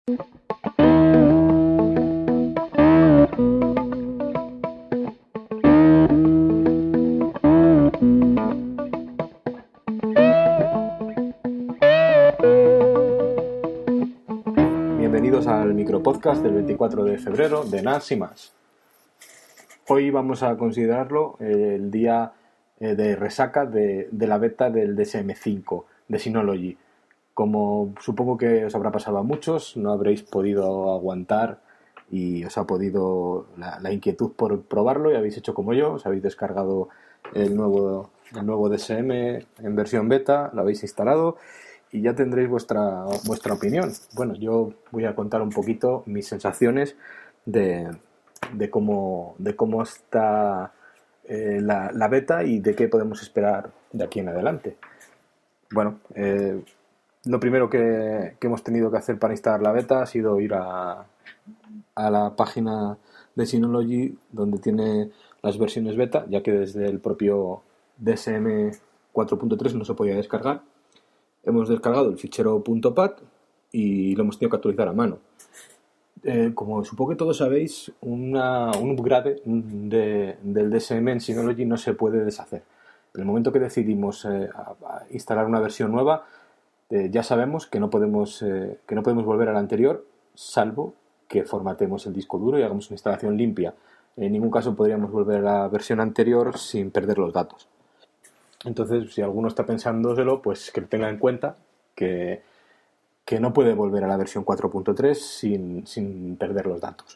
Bienvenidos al micropodcast del 24 de febrero de NAS y más. Hoy vamos a considerarlo el día de resaca de la beta del DSM-5 de Synology. Como supongo que os habrá pasado a muchos, no habréis podido aguantar y os ha podido la inquietud por probarlo y habéis hecho como yo, os habéis descargado el nuevo DSM en versión beta, lo habéis instalado y ya tendréis vuestra opinión. Bueno, yo voy a contar un poquito mis sensaciones de cómo está la beta y de qué podemos esperar de aquí en adelante. Bueno, lo primero que hemos tenido que hacer para instalar la beta ha sido ir a la página de Synology donde tiene las versiones beta, ya que desde el propio DSM 4.3 no se podía descargar. Hemos descargado el fichero .pat y lo hemos tenido que actualizar a mano. Como supongo que todos sabéis, un upgrade del DSM en Synology no se puede deshacer. En el momento que decidimos a instalar una versión nueva, ya sabemos que no podemos volver a la anterior, salvo que formatemos el disco duro y hagamos una instalación limpia. En ningún caso podríamos volver a la versión anterior sin perder los datos. Entonces, si alguno está pensándoselo, pues que lo tenga en cuenta que no puede volver a la versión 4.3 sin perder los datos.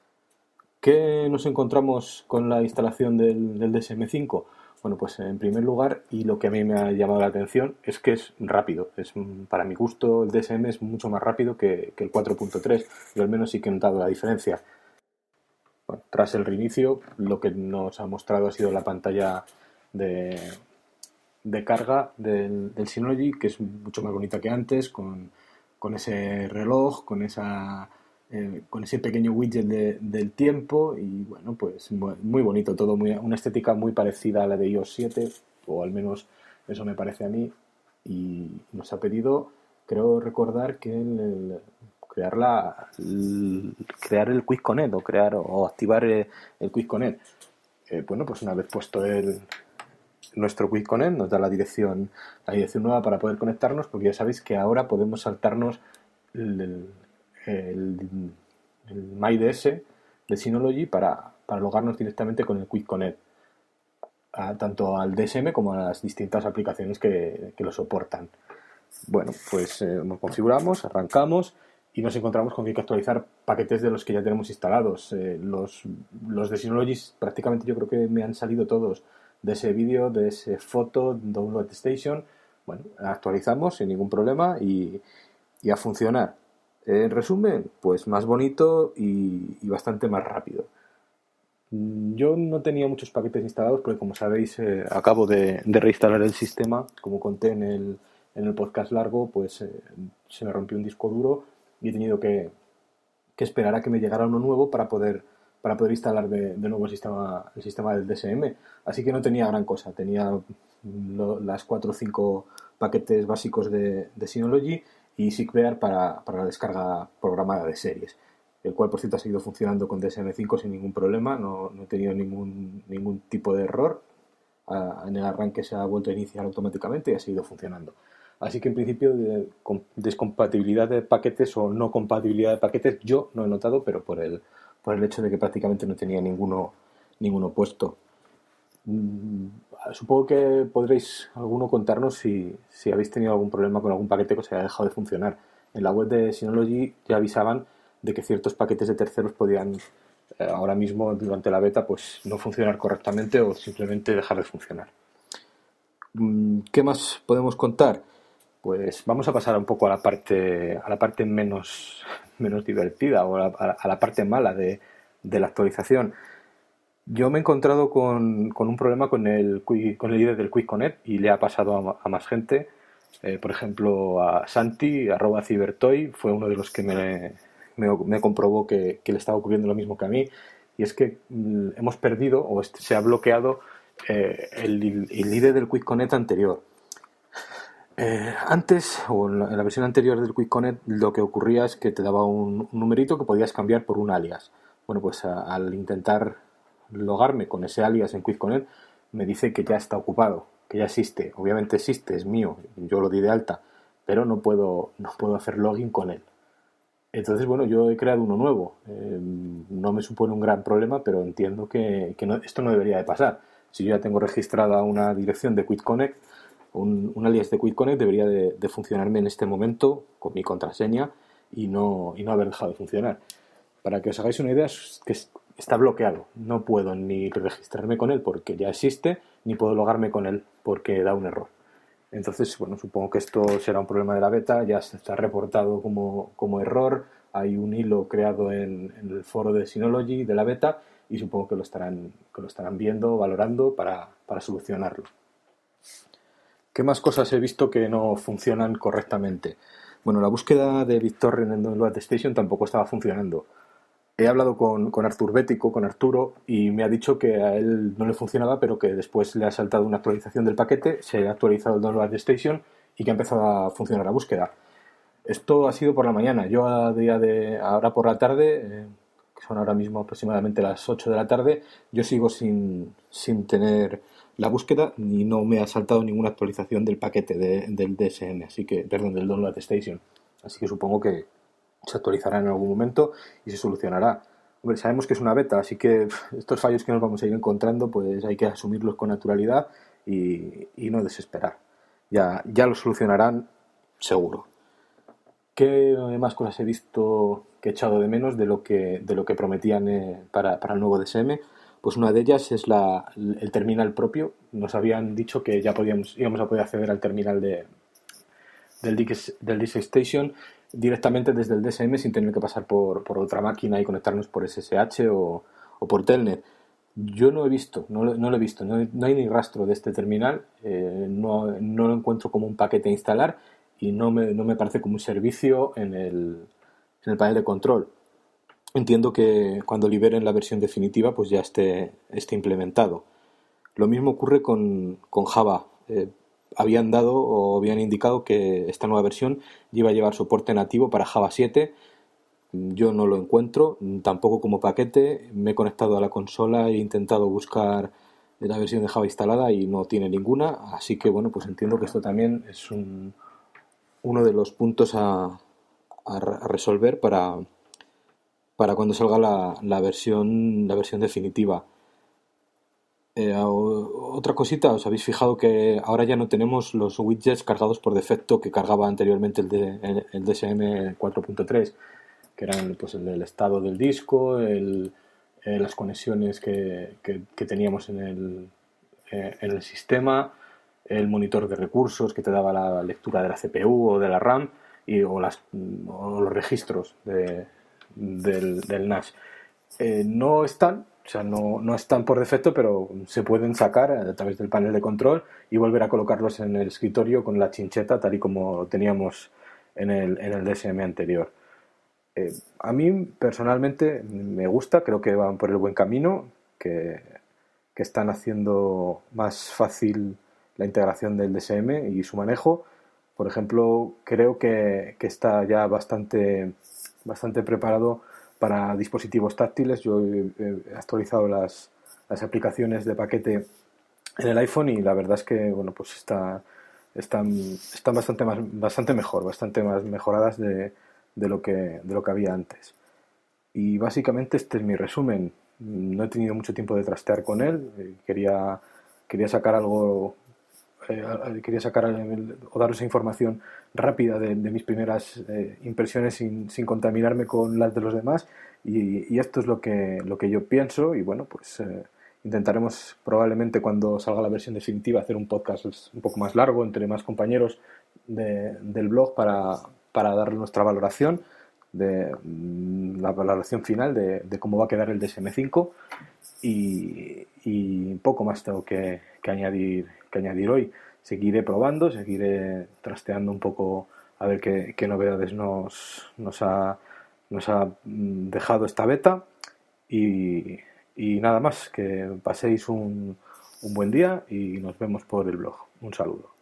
¿Qué nos encontramos con la instalación del DSM-5? Bueno, pues en primer lugar, y lo que a mí me ha llamado la atención, es que es rápido. Para mi gusto, el DSM es mucho más rápido que el 4.3. Yo al menos sí que he notado la diferencia. Bueno, tras el reinicio, lo que nos ha mostrado ha sido la pantalla de carga del Synology, que es mucho más bonita que antes, con ese reloj, con ese pequeño widget del tiempo y bueno, pues muy bonito todo, una estética muy parecida a la de iOS 7, o al menos eso me parece a mí, y nos ha pedido, creo recordar, que crear el Quick Connect o activar el Quick Connect. Bueno, pues una vez puesto nuestro Quick Connect nos da la dirección nueva para poder conectarnos, porque ya sabéis que ahora podemos saltarnos el MyDS de Synology para logarnos directamente con el Quick Connect, tanto al DSM como a las distintas aplicaciones que lo soportan. Bueno, pues nos configuramos, arrancamos y nos encontramos con que hay que actualizar paquetes de los que ya tenemos instalados. Los de Synology prácticamente yo creo que me han salido todos, de ese vídeo, de ese foto, Download Station. Bueno, actualizamos sin ningún problema y a funcionar. En resumen, pues más bonito y bastante más rápido. Yo no tenía muchos paquetes instalados porque, como sabéis, acabo de reinstalar el sistema. Como conté en el podcast largo, pues se me rompió un disco duro y he tenido que esperar a que me llegara uno nuevo para poder instalar de nuevo el sistema del DSM. Así que no tenía gran cosa. Tenía las 4 o 5 paquetes básicos de Synology y SIGBear para la descarga programada de series, el cual por cierto ha seguido funcionando con DSM-5 sin ningún problema. No he tenido ningún tipo de error. En el arranque se ha vuelto a iniciar automáticamente y ha seguido funcionando. Así que en principio descompatibilidad de paquetes o no compatibilidad de paquetes yo no he notado, pero por el hecho de que prácticamente no tenía ninguno puesto. Supongo que podréis alguno contarnos si habéis tenido algún problema con algún paquete que os haya dejado de funcionar. En la web de Synology ya avisaban de que ciertos paquetes de terceros podían ahora mismo durante la beta pues no funcionar correctamente o simplemente dejar de funcionar. ¿Qué más podemos contar? Pues vamos a pasar un poco a la parte menos divertida o a la parte mala de la actualización. Yo me he encontrado con un problema con el IDE del Quick Connect y le ha pasado a más gente. Por ejemplo, a Santi, @cibertoy, fue uno de los que me comprobó que le estaba ocurriendo lo mismo que a mí. Y es que hemos perdido o se ha bloqueado el IDE del Quick Connect anterior. Antes, o en la versión anterior del Quick Connect, lo que ocurría es que te daba un numerito que podías cambiar por un alias. Bueno, pues al intentar logarme con ese alias en Quick Connect, me dice que ya está ocupado, que ya existe. Obviamente existe, es mío, yo lo di de alta, pero no puedo hacer login con él. Entonces, bueno, yo he creado uno nuevo. No me supone un gran problema, pero entiendo que esto no debería de pasar. Si yo ya tengo registrada una dirección de Quick Connect, un alias de Quick Connect debería de funcionarme en este momento con mi contraseña y no haber dejado de funcionar. Para que os hagáis una idea, es que está bloqueado. No puedo ni registrarme con él porque ya existe, ni puedo logarme con él porque da un error. Entonces, bueno, supongo que esto será un problema de la beta, ya se está reportado como error, hay un hilo creado en el foro de Synology de la beta y supongo que lo estarán viendo, valorando para solucionarlo. ¿Qué más cosas he visto que no funcionan correctamente? Bueno, la búsqueda de BitTorrent en Download Station tampoco estaba funcionando. He hablado con Artur Bético, con Arturo, y me ha dicho que a él no le funcionaba, pero que después le ha saltado una actualización del paquete, se ha actualizado el Download Station y que ha empezado a funcionar la búsqueda. Esto ha sido por la mañana. Yo ahora por la tarde, que son ahora mismo aproximadamente las 8 de la tarde, yo sigo sin tener la búsqueda y no me ha saltado ninguna actualización del paquete del DSM, del Download Station. Así que supongo que se actualizará en algún momento y se solucionará. Hombre, sabemos que es una beta, así que estos fallos que nos vamos a ir encontrando, pues hay que asumirlos con naturalidad y no desesperar. Ya lo solucionarán seguro. ¿Qué más cosas he visto que he echado de menos de lo que prometían para el nuevo DSM? Pues una de ellas es el terminal propio. Nos habían dicho que ya íbamos a poder acceder al terminal del DiskStation directamente desde el DSM sin tener que pasar por otra máquina y conectarnos por SSH o por Telnet. Yo no he visto, no lo he visto, no hay ni rastro de este terminal, no lo encuentro como un paquete a instalar y no me parece como un servicio en el panel de control. Entiendo que cuando liberen la versión definitiva pues ya esté implementado. Lo mismo ocurre con Java. Habían dado o habían indicado que esta nueva versión iba a llevar soporte nativo para Java 7. Yo no lo encuentro, tampoco como paquete. Me he conectado a la consola e he intentado buscar la versión de Java instalada y no tiene ninguna. Así que bueno, pues entiendo que esto también es uno de los puntos a resolver para cuando salga la versión definitiva. Otra cosita, ¿os habéis fijado que ahora ya no tenemos los widgets cargados por defecto que cargaba anteriormente el DSM 4.3, que eran pues el estado del disco, las conexiones que teníamos en el sistema, el monitor de recursos que te daba la lectura de la CPU o de la RAM o los registros del NAS? No están. O sea, no están por defecto, pero se pueden sacar a través del panel de control y volver a colocarlos en el escritorio con la chincheta, tal y como teníamos en el DSM anterior. A mí, personalmente, me gusta, creo que van por el buen camino, que están haciendo más fácil la integración del DSM y su manejo. Por ejemplo, creo que está ya bastante preparado para dispositivos táctiles. Yo he actualizado las aplicaciones de paquete en el iPhone y la verdad es que bueno, pues están bastante mejor, bastante más mejoradas de lo que había antes. Y básicamente este es mi resumen. No he tenido mucho tiempo de trastear con él. Quería sacar algo. Quería sacar o daros información rápida de mis primeras impresiones sin contaminarme con las de los demás y esto es lo que yo pienso y bueno, pues intentaremos probablemente cuando salga la versión definitiva hacer un podcast un poco más largo entre más compañeros del blog para dar nuestra valoración de la valoración final de cómo va a quedar el DSM-5 y poco más tengo que añadir hoy. Seguiré probando, seguiré trasteando un poco a ver qué novedades nos ha dejado esta beta y nada más, que paséis un buen día y nos vemos por el blog. Un saludo.